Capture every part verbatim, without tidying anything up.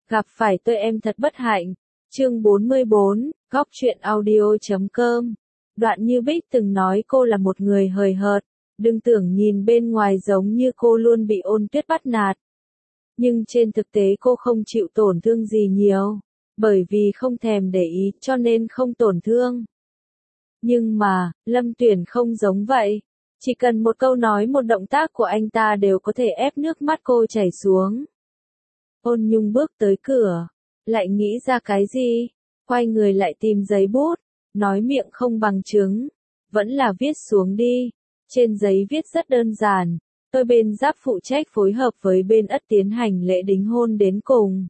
Gặp phải tôi em thật bất hạnh. Chương bốn mươi bốn, góc truyện audio chấm com. Đoạn Như Bích từng nói cô là một người hời hợt, đừng tưởng nhìn bên ngoài giống như cô luôn bị Ôn Tuyết bắt nạt. Nhưng trên thực tế cô không chịu tổn thương gì nhiều, bởi vì không thèm để ý cho nên không tổn thương. Nhưng mà, Lâm Tuyển không giống vậy. Chỉ cần một câu nói một động tác của anh ta đều có thể ép nước mắt cô chảy xuống. Ôn Nhung bước tới cửa, lại nghĩ ra cái gì, quay người lại tìm giấy bút, nói miệng không bằng chứng, vẫn là viết xuống đi. Trên giấy viết rất đơn giản, tôi bên Giáp phụ trách phối hợp với bên Ất tiến hành lễ đính hôn đến cùng.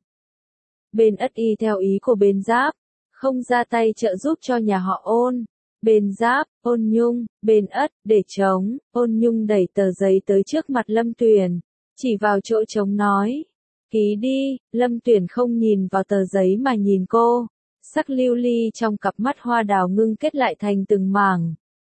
Bên Ất y theo ý của bên Giáp, không ra tay trợ giúp cho nhà họ Ôn. Bên Giáp, Ôn Nhung, bên Ất, để trống, Ôn Nhung đẩy tờ giấy tới trước mặt Lâm Tuyển, chỉ vào chỗ trống nói. Ký đi. Lâm Tuyển không nhìn vào tờ giấy mà nhìn cô, sắc lưu ly trong cặp mắt hoa đào ngưng kết lại thành từng mảng.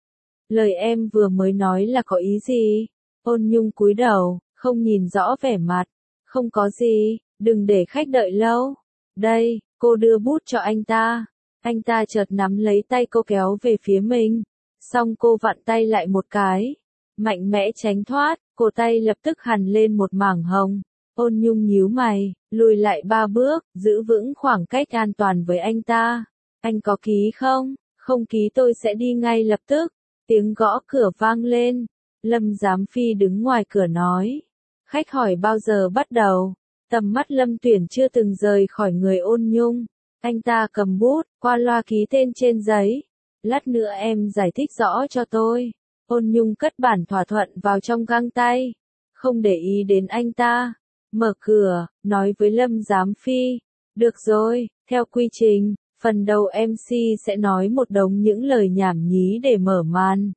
Lời em vừa mới nói là có ý gì? Ôn Nhung cúi đầu, không nhìn rõ vẻ mặt. Không có gì, đừng để khách đợi lâu. Đây, cô đưa bút cho anh ta. Anh ta chợt nắm lấy tay cô kéo về phía mình. Xong cô vặn tay lại một cái. Mạnh mẽ tránh thoát, cổ tay lập tức hằn lên một mảng hồng. Ôn Nhung nhíu mày, lùi lại ba bước, giữ vững khoảng cách an toàn với anh ta. Anh có ký không? Không ký tôi sẽ đi ngay lập tức. Tiếng gõ cửa vang lên. Lâm Giám Phi đứng ngoài cửa nói. Khách hỏi bao giờ bắt đầu? Tầm mắt Lâm Tuyển chưa từng rời khỏi người Ôn Nhung. Anh ta cầm bút, qua loa ký tên trên giấy. Lát nữa em giải thích rõ cho tôi. Ôn Nhung cất bản thỏa thuận vào trong găng tay. Không để ý đến anh ta. Mở cửa, nói với Lâm Giám Phi. Được rồi, theo quy trình, phần đầu em xê sẽ nói một đống những lời nhảm nhí để mở màn.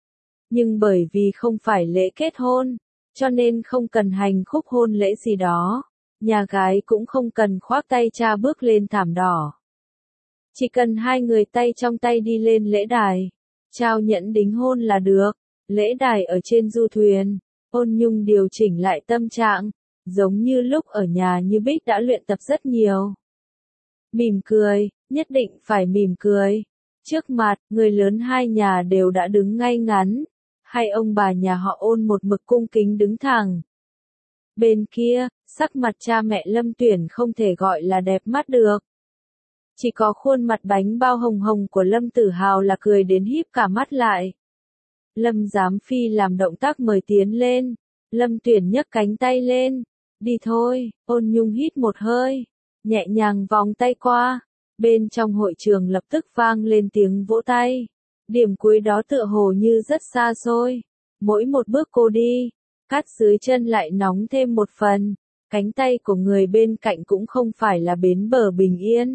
Nhưng bởi vì không phải lễ kết hôn, cho nên không cần hành khúc hôn lễ gì đó. Nhà gái cũng không cần khoác tay cha bước lên thảm đỏ. Chỉ cần hai người tay trong tay đi lên lễ đài, trao nhẫn đính hôn là được. Lễ đài ở trên du thuyền, Ôn Nhung điều chỉnh lại tâm trạng, giống như lúc ở nhà Như Bích đã luyện tập rất nhiều. Mỉm cười, nhất định phải mỉm cười. Trước mặt, người lớn hai nhà đều đã đứng ngay ngắn. Hai ông bà nhà họ Ôn một mực cung kính đứng thẳng. Bên kia, sắc mặt cha mẹ Lâm Tuyển không thể gọi là đẹp mắt được. Chỉ có khuôn mặt bánh bao hồng hồng của Lâm Tử Hào là cười đến híp cả mắt lại. Lâm Giám Phi làm động tác mời tiến lên. Lâm Tuyển nhấc cánh tay lên. Đi thôi. Ôn Nhung hít một hơi, nhẹ nhàng vòng tay qua. Bên trong hội trường lập tức vang lên tiếng vỗ tay. Điểm cuối đó tựa hồ như rất xa xôi. Mỗi một bước cô đi, cát dưới chân lại nóng thêm một phần. Cánh tay của người bên cạnh cũng không phải là bến bờ bình yên,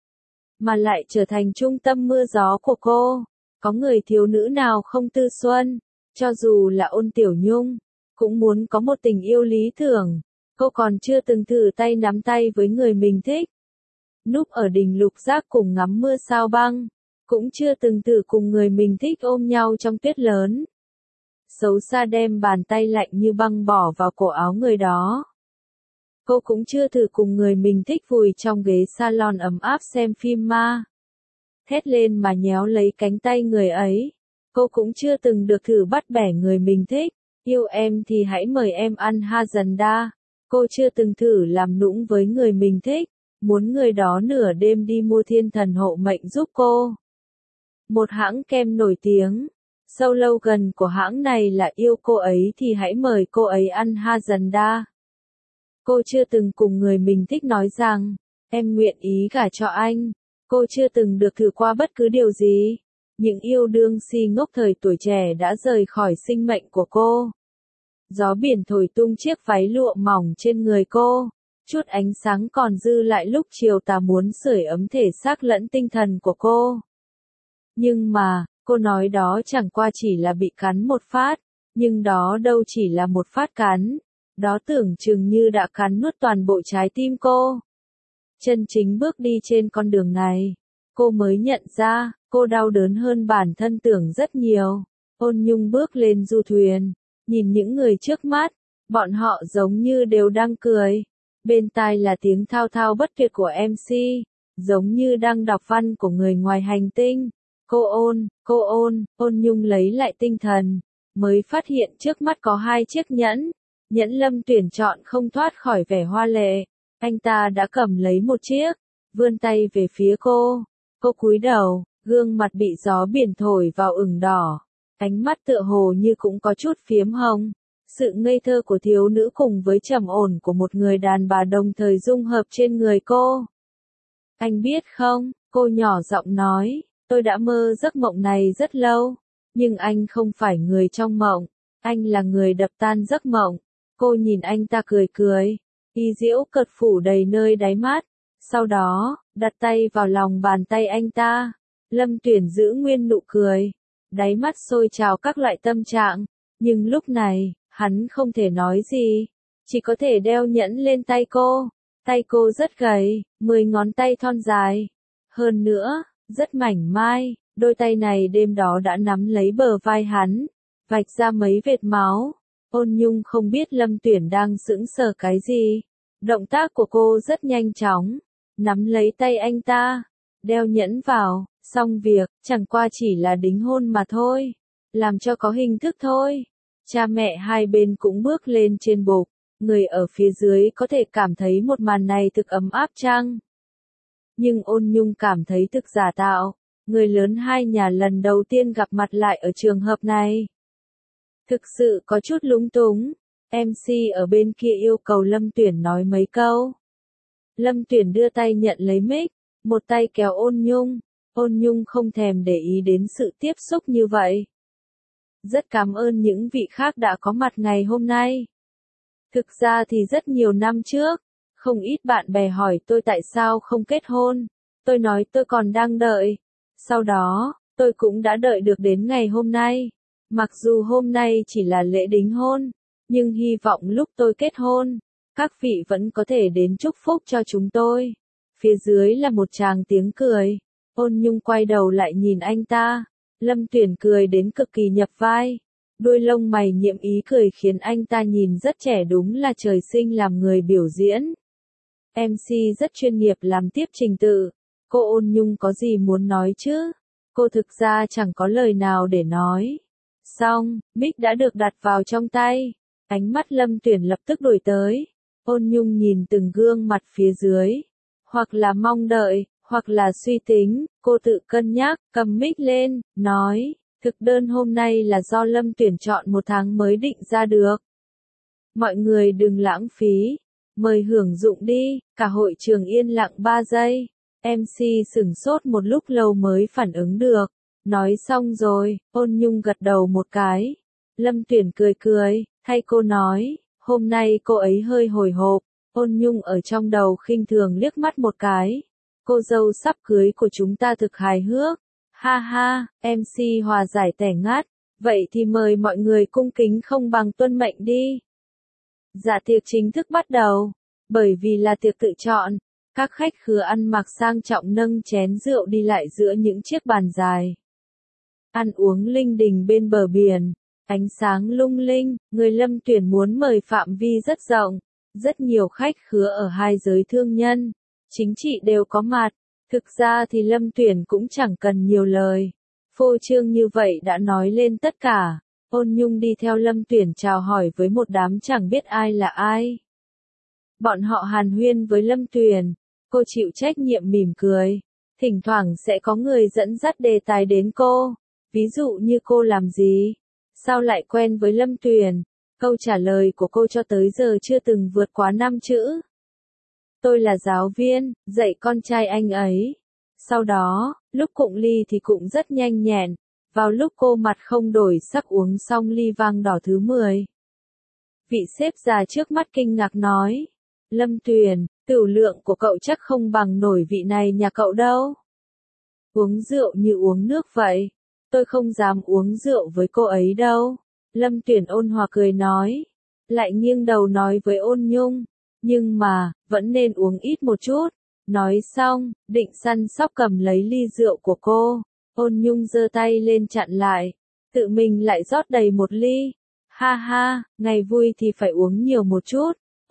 mà lại trở thành trung tâm mưa gió của cô. Có người thiếu nữ nào không tư xuân, cho dù là Ôn Tiểu Nhung, cũng muốn có một tình yêu lý tưởng. Cô còn chưa từng thử tay nắm tay với người mình thích. Núp ở đỉnh lục giác cùng ngắm mưa sao băng. Cũng chưa từng thử cùng người mình thích ôm nhau trong tuyết lớn. Xấu xa đem bàn tay lạnh như băng bỏ vào cổ áo người đó. Cô cũng chưa thử cùng người mình thích vùi trong ghế salon ấm áp xem phim ma. Thét lên mà nhéo lấy cánh tay người ấy. Cô cũng chưa từng được thử bắt bẻ người mình thích. Yêu em thì hãy mời em ăn Hazanda. Cô chưa từng thử làm nũng với người mình thích. Muốn người đó nửa đêm đi mua thiên thần hộ mệnh giúp cô. Một hãng kem nổi tiếng. Slogan của hãng này là yêu cô ấy thì hãy mời cô ấy ăn Hazanda. Cô chưa từng cùng người mình thích nói rằng, em nguyện ý gả cho anh. Cô chưa từng được thử qua bất cứ điều gì. Những yêu đương si ngốc thời tuổi trẻ đã rời khỏi sinh mệnh của cô. Gió biển thổi tung chiếc váy lụa mỏng trên người cô. Chút ánh sáng còn dư lại lúc chiều tà muốn sưởi ấm thể xác lẫn tinh thần của cô. Nhưng mà, cô nói đó chẳng qua chỉ là bị cắn một phát. Nhưng đó đâu chỉ là một phát cắn. Đó tưởng chừng như đã cắn nuốt toàn bộ trái tim cô. Chân chính bước đi trên con đường này, cô mới nhận ra, cô đau đớn hơn bản thân tưởng rất nhiều. Ôn Nhung bước lên du thuyền, nhìn những người trước mắt, bọn họ giống như đều đang cười. Bên tai là tiếng thao thao bất tuyệt của em xê, giống như đang đọc văn của người ngoài hành tinh. Cô ôn, cô ôn, ôn nhung lấy lại tinh thần, mới phát hiện trước mắt có hai chiếc nhẫn. Nhẫn Lâm Tuyển chọn không thoát khỏi vẻ hoa lệ. Anh ta đã cầm lấy một chiếc, vươn tay về phía cô. Cô cúi đầu, gương mặt bị gió biển thổi vào ửng đỏ. Ánh mắt tựa hồ như cũng có chút phiếm hồng. Sự ngây thơ của thiếu nữ cùng với trầm ổn của một người đàn bà đồng thời dung hợp trên người cô. Anh biết không, cô nhỏ giọng nói, tôi đã mơ giấc mộng này rất lâu. Nhưng anh không phải người trong mộng, anh là người đập tan giấc mộng. Cô nhìn anh ta cười cười, y diễu cợt phủ đầy nơi đáy mắt. Sau đó, đặt tay vào lòng bàn tay anh ta. Lâm Tuyển giữ nguyên nụ cười, đáy mắt sôi trào các loại tâm trạng. Nhưng lúc này, hắn không thể nói gì, chỉ có thể đeo nhẫn lên tay cô. Tay cô rất gầy, mười ngón tay thon dài. Hơn nữa, rất mảnh mai, đôi tay này đêm đó đã nắm lấy bờ vai hắn, vạch ra mấy vệt máu. Ôn Nhung không biết Lâm Tuyển đang sững sờ cái gì. Động tác của cô rất nhanh chóng, nắm lấy tay anh ta, đeo nhẫn vào, xong việc, chẳng qua chỉ là đính hôn mà thôi, làm cho có hình thức thôi. Cha mẹ hai bên cũng bước lên trên bục, người ở phía dưới có thể cảm thấy một màn này thực ấm áp chăng? Nhưng Ôn Nhung cảm thấy thực giả tạo, người lớn hai nhà lần đầu tiên gặp mặt lại ở trường hợp này. Thực sự có chút lúng túng, em xê ở bên kia yêu cầu Lâm Tuyển nói mấy câu. Lâm Tuyển đưa tay nhận lấy mic, một tay kéo Ôn Nhung, Ôn Nhung không thèm để ý đến sự tiếp xúc như vậy. Rất cảm ơn những vị khác đã có mặt ngày hôm nay. Thực ra thì rất nhiều năm trước, không ít bạn bè hỏi tôi tại sao không kết hôn. Tôi nói tôi còn đang đợi. Sau đó, tôi cũng đã đợi được đến ngày hôm nay. Mặc dù hôm nay chỉ là lễ đính hôn, nhưng hy vọng lúc tôi kết hôn, các vị vẫn có thể đến chúc phúc cho chúng tôi. Phía dưới là một tràng tiếng cười. Ôn Nhung quay đầu lại nhìn anh ta. Lâm Tuyển cười đến cực kỳ nhập vai. Đôi lông mày nhiệm ý cười khiến anh ta nhìn rất trẻ, đúng là trời sinh làm người biểu diễn. em xê rất chuyên nghiệp làm tiếp trình tự. Cô Ôn Nhung có gì muốn nói chứ? Cô thực ra chẳng có lời nào để nói. Xong, mic đã được đặt vào trong tay. Ánh mắt Lâm Tuyển lập tức đổi tới. Ôn Nhung nhìn từng gương mặt phía dưới. Hoặc là mong đợi, hoặc là suy tính. Cô tự cân nhắc, cầm mic lên, nói. Thực đơn hôm nay là do Lâm Tuyển chọn một tháng mới định ra được. Mọi người đừng lãng phí. Mời hưởng dụng đi. Cả hội trường yên lặng ba giây. em xê sửng sốt một lúc lâu mới phản ứng được. Nói xong rồi, Ôn Nhung gật đầu một cái. Lâm Tuyển cười cười, thay cô nói, hôm nay cô ấy hơi hồi hộp. Ôn Nhung ở trong đầu khinh thường liếc mắt một cái. Cô dâu sắp cưới của chúng ta thực hài hước. Ha ha, em xê hòa giải tẻ ngát. Vậy thì mời mọi người cung kính không bằng tuân mệnh đi. Dạ tiệc chính thức bắt đầu. Bởi vì là tiệc tự chọn, các khách khứa ăn mặc sang trọng nâng chén rượu đi lại giữa những chiếc bàn dài. Ăn uống linh đình bên bờ biển, ánh sáng lung linh, người Lâm Tuyển muốn mời phạm vi rất rộng, rất nhiều khách khứa ở hai giới thương nhân, chính trị đều có mặt. Thực ra thì Lâm Tuyển cũng chẳng cần nhiều lời, phô trương như vậy đã nói lên tất cả. Ôn Nhung đi theo Lâm Tuyển chào hỏi với một đám chẳng biết ai là ai. Bọn họ hàn huyên với Lâm Tuyển, cô chịu trách nhiệm mỉm cười, thỉnh thoảng sẽ có người dẫn dắt đề tài đến cô. Ví dụ như cô làm gì? Sao lại quen với Lâm Tuyển? Câu trả lời của cô cho tới giờ chưa từng vượt quá năm chữ. Tôi là giáo viên, dạy con trai anh ấy. Sau đó, lúc cụng ly thì cũng rất nhanh nhẹn. Vào lúc cô mặt không đổi sắc uống xong ly vang đỏ thứ mười. Vị sếp già trước mắt kinh ngạc nói. Lâm Tuyển, tửu lượng của cậu chắc không bằng nổi vị này nhà cậu đâu. Uống rượu như uống nước vậy. Tôi không dám uống rượu với cô ấy đâu. Lâm Tuyển ôn hòa cười nói. Lại nghiêng đầu nói với Ôn Nhung. Nhưng mà, vẫn nên uống ít một chút. Nói xong, định săn sóc cầm lấy ly rượu của cô. Ôn Nhung giơ tay lên chặn lại. Tự mình lại rót đầy một ly. Ha ha, ngày vui thì phải uống nhiều một chút.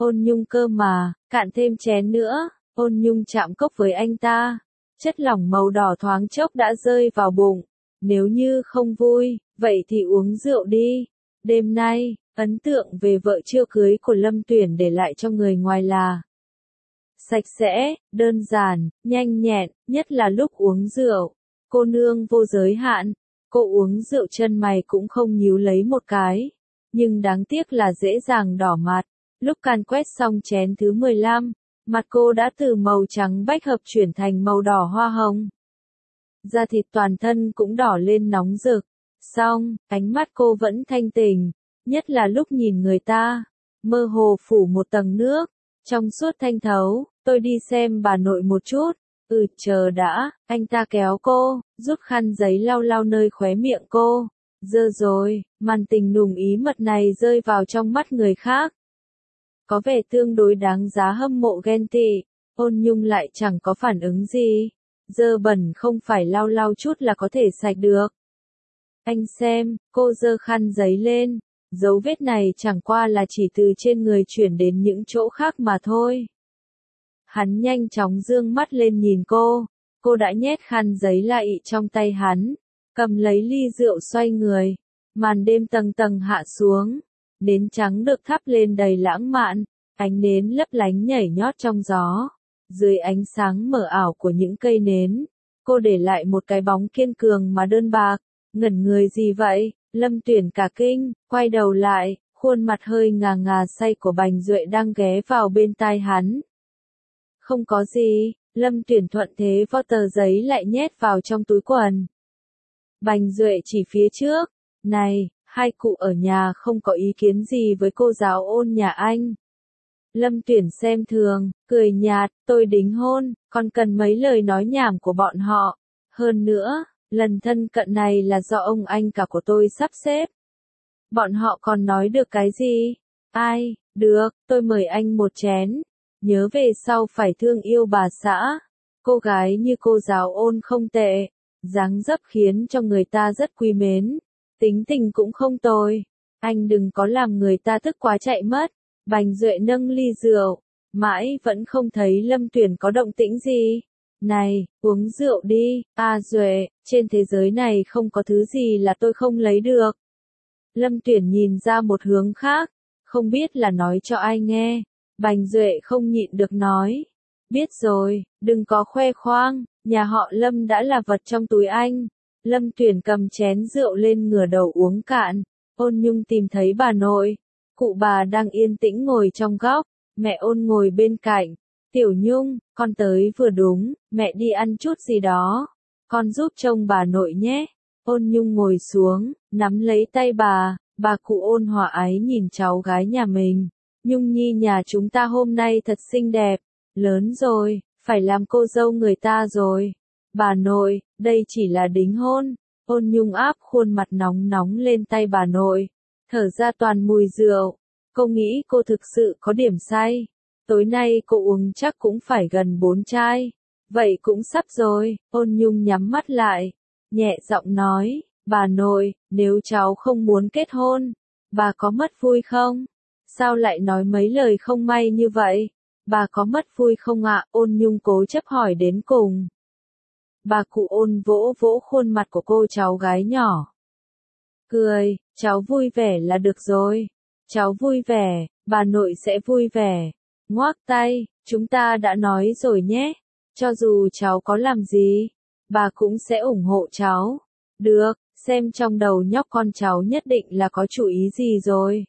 Ôn Nhung cơ mà, cạn thêm chén nữa. Ôn Nhung chạm cốc với anh ta. Chất lỏng màu đỏ thoáng chốc đã rơi vào bụng. Nếu như không vui, vậy thì uống rượu đi. Đêm nay, ấn tượng về vợ chưa cưới của Lâm Tuyển để lại cho người ngoài là sạch sẽ, đơn giản, nhanh nhẹn, nhất là lúc uống rượu. Cô nương vô giới hạn, cô uống rượu chân mày cũng không nhíu lấy một cái. Nhưng đáng tiếc là dễ dàng đỏ mặt. Lúc can quét xong chén thứ mười lăm, mặt cô đã từ màu trắng bách hợp chuyển thành màu đỏ hoa hồng. Da thịt toàn thân cũng đỏ lên nóng rực. Xong, ánh mắt cô vẫn thanh tỉnh, nhất là lúc nhìn người ta, mơ hồ phủ một tầng nước, trong suốt thanh thấu. Tôi đi xem bà nội một chút. Ừ, chờ đã, anh ta kéo cô, rút khăn giấy lau lau nơi khóe miệng cô. Dơ rồi, màn tình nùng ý mật này rơi vào trong mắt người khác. Có vẻ tương đối đáng giá hâm mộ ghen tị. Ôn Nhung lại chẳng có phản ứng gì. Dơ bẩn không phải lau lau chút là có thể sạch được. Anh xem, cô giơ khăn giấy lên. Dấu vết này chẳng qua là chỉ từ trên người chuyển đến những chỗ khác mà thôi. Hắn nhanh chóng dương mắt lên nhìn cô. Cô đã nhét khăn giấy lại trong tay hắn. Cầm lấy ly rượu xoay người. Màn đêm tầng tầng hạ xuống. Nến trắng được thắp lên đầy lãng mạn. Ánh nến lấp lánh nhảy nhót trong gió. Dưới ánh sáng mờ ảo của những cây nến, cô để lại một cái bóng kiên cường mà đơn bạc. Ngẩn người gì vậy? Lâm Tuyển cả kinh, quay đầu lại, khuôn mặt hơi ngà ngà say của Bành Duệ đang ghé vào bên tai hắn. Không có gì, Lâm Tuyển thuận thế vo tờ giấy lại nhét vào trong túi quần. Bành Duệ chỉ phía trước. Này, hai cụ ở nhà không có ý kiến gì với cô giáo Ôn nhà anh. Lâm Tuyển xem thường, cười nhạt, tôi đính hôn, còn cần mấy lời nói nhảm của bọn họ. Hơn nữa, lần thân cận này là do ông anh cả của tôi sắp xếp. Bọn họ còn nói được cái gì? Ai, được, tôi mời anh một chén. Nhớ về sau phải thương yêu bà xã. Cô gái như cô giáo Ôn không tệ. Dáng dấp khiến cho người ta rất quý mến. Tính tình cũng không tồi. Anh đừng có làm người ta tức quá chạy mất. Bành Duệ nâng ly rượu. Mãi vẫn không thấy Lâm Tuyển có động tĩnh gì. Này, uống rượu đi. À Duệ, trên thế giới này không có thứ gì là tôi không lấy được. Lâm Tuyển nhìn ra một hướng khác. Không biết là nói cho ai nghe. Bành Duệ không nhịn được nói. Biết rồi, đừng có khoe khoang. Nhà họ Lâm đã là vật trong túi anh. Lâm Tuyển cầm chén rượu lên ngửa đầu uống cạn. Ôn Nhung tìm thấy bà nội. Cụ bà đang yên tĩnh ngồi trong góc. Mẹ Ôn ngồi bên cạnh. Tiểu Nhung, con tới vừa đúng. Mẹ đi ăn chút gì đó. Con giúp trông bà nội nhé. Ôn Nhung ngồi xuống, nắm lấy tay bà. Bà cụ Ôn hòa ái nhìn cháu gái nhà mình. Nhung nhi nhà chúng ta hôm nay thật xinh đẹp. Lớn rồi, phải làm cô dâu người ta rồi. Bà nội, đây chỉ là đính hôn. Ôn Nhung áp khuôn mặt nóng nóng lên tay bà nội. Thở ra toàn mùi rượu. Cô nghĩ cô thực sự có điểm say. Tối nay cô uống chắc cũng phải gần bốn chai. Vậy cũng sắp rồi. Ôn Nhung nhắm mắt lại. Nhẹ giọng nói. Bà nội, nếu cháu không muốn kết hôn, bà có mất vui không? Sao lại nói mấy lời không may như vậy? Bà có mất vui không ạ? Ôn Nhung cố chấp hỏi đến cùng. Bà cụ Ôn vỗ vỗ khuôn mặt của cô cháu gái nhỏ. Cười, cháu vui vẻ là được rồi. Cháu vui vẻ, bà nội sẽ vui vẻ. Ngoác tay, chúng ta đã nói rồi nhé. Cho dù cháu có làm gì, bà cũng sẽ ủng hộ cháu. Được, xem trong đầu nhóc con cháu nhất định là có chủ ý gì rồi.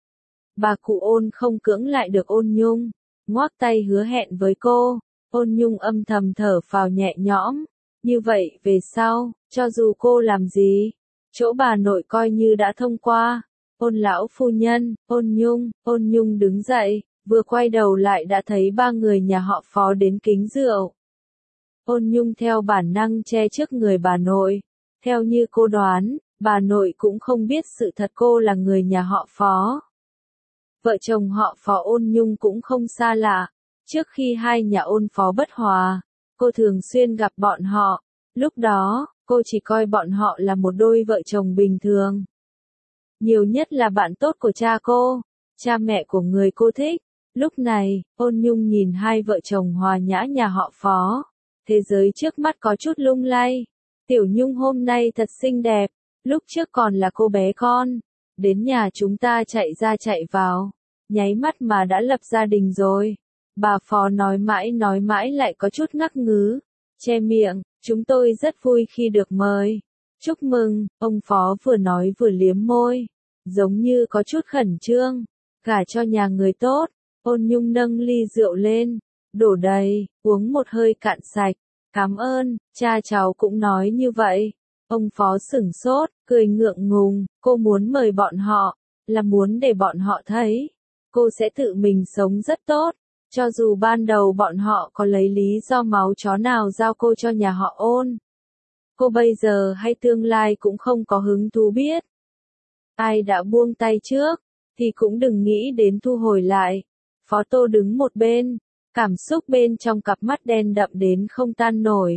Bà cụ Ôn không cưỡng lại được Ôn Nhung. Ngoác tay hứa hẹn với cô. Ôn Nhung âm thầm thở phào nhẹ nhõm. Như vậy về sau, cho dù cô làm gì, chỗ bà nội coi như đã thông qua. Ôn lão phu nhân, Ôn Nhung, Ôn Nhung đứng dậy, vừa quay đầu lại đã thấy ba người nhà họ Phó đến kính rượu. Ôn Nhung theo bản năng che trước người bà nội. Theo như cô đoán, bà nội cũng không biết sự thật cô là người nhà họ Phó. Vợ chồng họ Phó Ôn Nhung cũng không xa lạ. Trước khi hai nhà Ôn Phó bất hòa, cô thường xuyên gặp bọn họ. Lúc đó, cô chỉ coi bọn họ là một đôi vợ chồng bình thường. Nhiều nhất là bạn tốt của cha cô, cha mẹ của người cô thích. Lúc này, Ôn Nhung nhìn hai vợ chồng hòa nhã nhà họ Phó. Thế giới trước mắt có chút lung lay. Tiểu Nhung hôm nay thật xinh đẹp, lúc trước còn là cô bé con. Đến nhà chúng ta chạy ra chạy vào, nháy mắt mà đã lập gia đình rồi. Bà Phó nói mãi nói mãi lại có chút ngắc ngứ, che miệng, chúng tôi rất vui khi được mời. Chúc mừng, ông Phó vừa nói vừa liếm môi, giống như có chút khẩn trương, gả cho nhà người tốt. Ôn Nhung nâng ly rượu lên, đổ đầy, uống một hơi cạn sạch. Cảm ơn, cha cháu cũng nói như vậy. Ông Phó sửng sốt, cười ngượng ngùng, cô muốn mời bọn họ, là muốn để bọn họ thấy, cô sẽ tự mình sống rất tốt, cho dù ban đầu bọn họ có lấy lý do máu chó nào giao cô cho nhà họ Ôn. Cô bây giờ hay tương lai cũng không có hứng thú biết. Ai đã buông tay trước, thì cũng đừng nghĩ đến thu hồi lại. Phó Tô đứng một bên, cảm xúc bên trong cặp mắt đen đậm đến không tan nổi.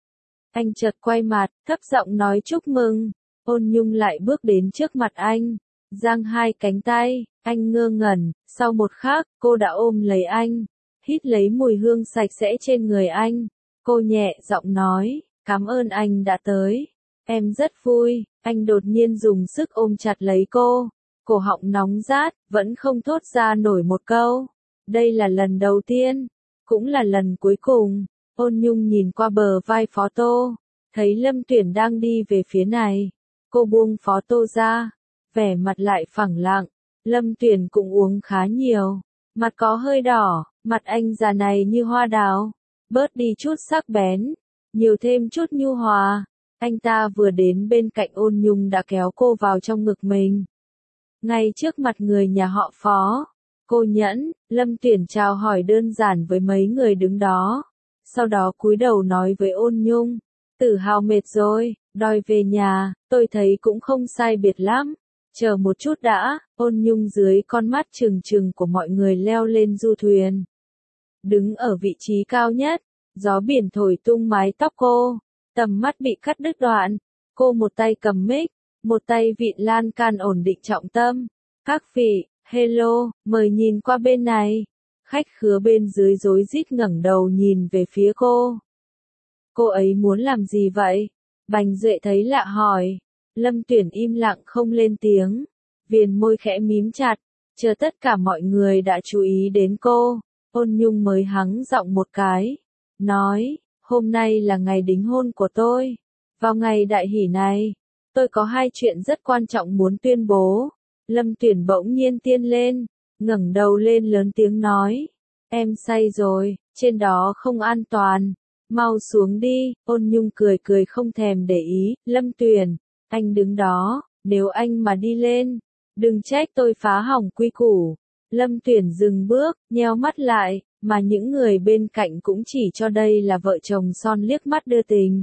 Anh chợt quay mặt, thấp giọng nói chúc mừng. Ôn Nhung lại bước đến trước mặt anh, giang hai cánh tay, anh ngơ ngẩn, sau một khắc, cô đã ôm lấy anh, hít lấy mùi hương sạch sẽ trên người anh. Cô nhẹ giọng nói, cảm ơn anh đã tới, em rất vui. Anh đột nhiên dùng sức ôm chặt lấy cô, cổ họng nóng rát, vẫn không thốt ra nổi một câu. Đây là lần đầu tiên, cũng là lần cuối cùng. Ôn Nhung nhìn qua bờ vai Phó Tô, thấy Lâm Tuyển đang đi về phía này. Cô buông Phó Tô ra, vẻ mặt lại phẳng lặng. Lâm Tuyển cũng uống khá nhiều, mặt có hơi đỏ, mặt anh già này như hoa đào, bớt đi chút sắc bén, nhiều thêm chút nhu hòa. Anh ta vừa đến bên cạnh Ôn Nhung đã kéo cô vào trong ngực mình. Ngay trước mặt người nhà họ Phó, cô nhẫn, Lâm Tuyển chào hỏi đơn giản với mấy người đứng đó. Sau đó cúi đầu nói với Ôn Nhung, Tử Hào mệt rồi, đòi về nhà, tôi thấy cũng không sai biệt lắm. Chờ một chút đã. Ôn Nhung dưới con mắt trừng trừng của mọi người leo lên du thuyền. Đứng ở vị trí cao nhất, gió biển thổi tung mái tóc cô, tầm mắt bị cắt đứt đoạn. Cô một tay cầm mic, một tay vịn lan can ổn định trọng tâm. Các vị, hello, mời nhìn qua bên này. Khách khứa bên dưới rối rít ngẩng đầu nhìn về phía cô. Cô ấy muốn làm gì vậy? Bành Duệ thấy lạ hỏi. Lâm Tuyển im lặng không lên tiếng, viền môi khẽ mím chặt, chờ tất cả mọi người đã chú ý đến cô. Ôn Nhung mới hắng giọng một cái, nói, hôm nay là ngày đính hôn của tôi. Vào ngày đại hỷ này, tôi có hai chuyện rất quan trọng muốn tuyên bố. Lâm Tuyển bỗng nhiên tiên lên, ngẩng đầu lên lớn tiếng nói, em say rồi, trên đó không an toàn, mau xuống đi. Ôn Nhung cười cười không thèm để ý. Lâm Tuyển, anh đứng đó, nếu anh mà đi lên, đừng trách tôi phá hỏng quy củ. Lâm Tuyển dừng bước, nheo mắt lại, mà những người bên cạnh cũng chỉ cho đây là vợ chồng son liếc mắt đưa tình.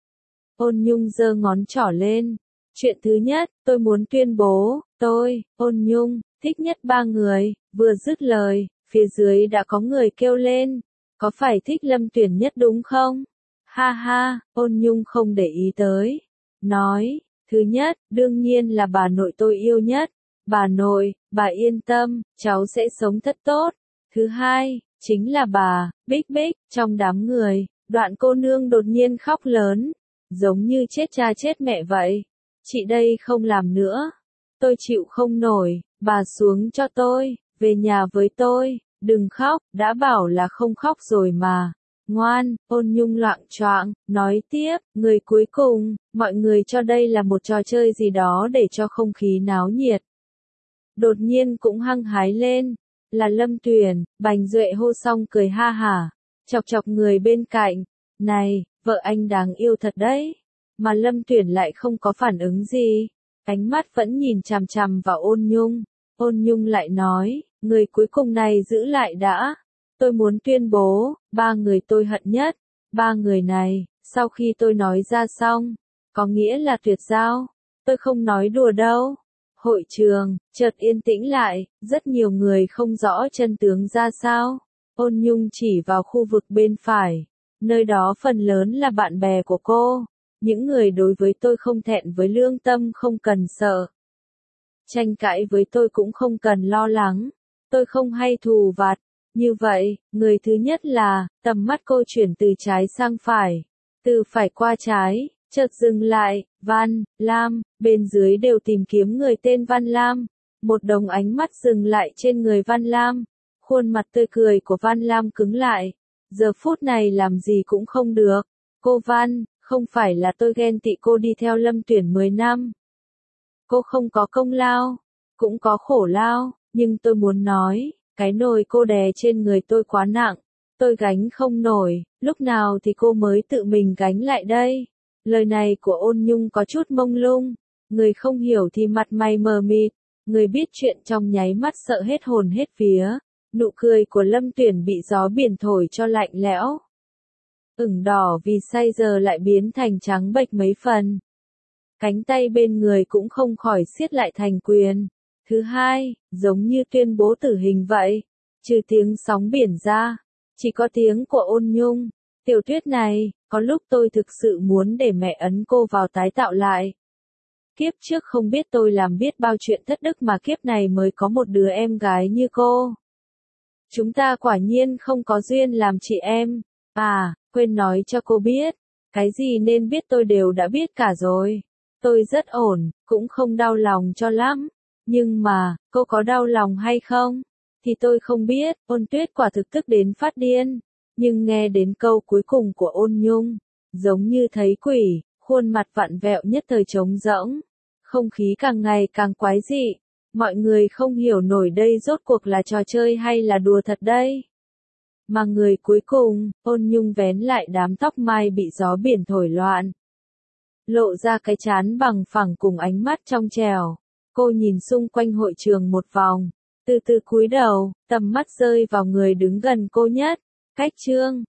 Ôn Nhung giơ ngón trỏ lên. Chuyện thứ nhất, tôi muốn tuyên bố, tôi, Ôn Nhung, thích nhất ba người. Vừa dứt lời, phía dưới đã có người kêu lên, có phải thích Lâm Tuyển nhất đúng không? Ha ha, Ôn Nhung không để ý tới, nói, thứ nhất, đương nhiên là bà nội tôi yêu nhất. Bà nội, bà yên tâm, cháu sẽ sống thật tốt. Thứ hai, chính là bà, Bích Bích. Trong đám người, Đoạn cô nương đột nhiên khóc lớn, giống như chết cha chết mẹ vậy. Chị đây không làm nữa, tôi chịu không nổi, bà xuống cho tôi, về nhà với tôi, đừng khóc, đã bảo là không khóc rồi mà. Ngoan. Ôn Nhung loạng choạng, nói tiếp, người cuối cùng, mọi người cho đây là một trò chơi gì đó để cho không khí náo nhiệt. Đột nhiên cũng hăng hái lên, là Lâm Tuyển. Bành Duệ hô xong cười ha hả, chọc chọc người bên cạnh, này, vợ anh đáng yêu thật đấy. Mà Lâm Tuyển lại không có phản ứng gì, ánh mắt vẫn nhìn chằm chằm vào Ôn Nhung. Ôn Nhung lại nói, người cuối cùng này giữ lại đã. Tôi muốn tuyên bố, ba người tôi hận nhất, ba người này, sau khi tôi nói ra xong, có nghĩa là tuyệt giao. Tôi không nói đùa đâu. Hội trường, chợt yên tĩnh lại, rất nhiều người không rõ chân tướng ra sao. Ôn Nhung chỉ vào khu vực bên phải, nơi đó phần lớn là bạn bè của cô. Những người đối với tôi không thẹn với lương tâm không cần sợ. Tranh cãi với tôi cũng không cần lo lắng. tôi không hay thù vặt. Như vậy, người thứ nhất là, tầm mắt cô chuyển từ trái sang phải, từ phải qua trái, chợt dừng lại, Văn, Lam, bên dưới đều tìm kiếm người tên Văn Lam. Một đống ánh mắt dừng lại trên người Văn Lam. Khuôn mặt tươi cười của Văn Lam cứng lại. Giờ phút này làm gì cũng không được. Cô Văn, không phải là tôi ghen tị cô đi theo Lâm Tuyển mười năm. Cô không có công lao, cũng có khổ lao, nhưng tôi muốn nói, cái nồi cô đè trên người tôi quá nặng, tôi gánh không nổi, lúc nào thì cô mới tự mình gánh lại đây. Lời này của Ôn Nhung có chút mông lung, người không hiểu thì mặt mày mờ mịt, người biết chuyện trong nháy mắt sợ hết hồn hết vía. Nụ cười của Lâm Tuyển bị gió biển thổi cho lạnh lẽo. Ửng đỏ vì say giờ lại biến thành trắng bệch mấy phần. Cánh tay bên người cũng không khỏi siết lại thành quyền. Thứ hai, giống như tuyên bố tử hình vậy. Trừ tiếng sóng biển ra, chỉ có tiếng của Ôn Nhung. Tiểu Tuyết này, có lúc tôi thực sự muốn để mẹ ấn cô vào tái tạo lại. Kiếp trước không biết tôi làm biết bao chuyện thất đức mà kiếp này mới có một đứa em gái như cô. Chúng ta quả nhiên không có duyên làm chị em. À, quên nói cho cô biết. Cái gì nên biết tôi đều đã biết cả rồi. Tôi rất ổn, cũng không đau lòng cho lắm. Nhưng mà, cô có đau lòng hay không? Thì tôi không biết. Ôn Tuyết quả thực tức đến phát điên. Nhưng nghe đến câu cuối cùng của Ôn Nhung, giống như thấy quỷ, khuôn mặt vặn vẹo nhất thời trống rỗng. Không khí càng ngày càng quái dị. Mọi người không hiểu nổi đây rốt cuộc là trò chơi hay là đùa thật đây. Mà người cuối cùng, Ôn Nhung vén lại đám tóc mai bị gió biển thổi loạn. Lộ ra cái trán bằng phẳng cùng ánh mắt trong trẻo. Cô nhìn xung quanh hội trường một vòng, từ từ cúi đầu, tầm mắt rơi vào người đứng gần cô nhất, Cách Trương.